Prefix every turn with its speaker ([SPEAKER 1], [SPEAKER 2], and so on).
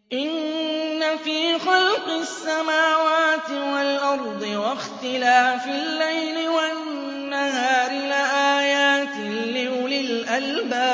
[SPEAKER 1] إِنَّ فِي خَلْقِ السَّمَاوَاتِ وَالْأَرْضِ وَاخْتِلَافِ اللَّيْلِ وَالنَّهَارِ لَآيَاتٍ لِّأُولِي الْأَلْبَابِ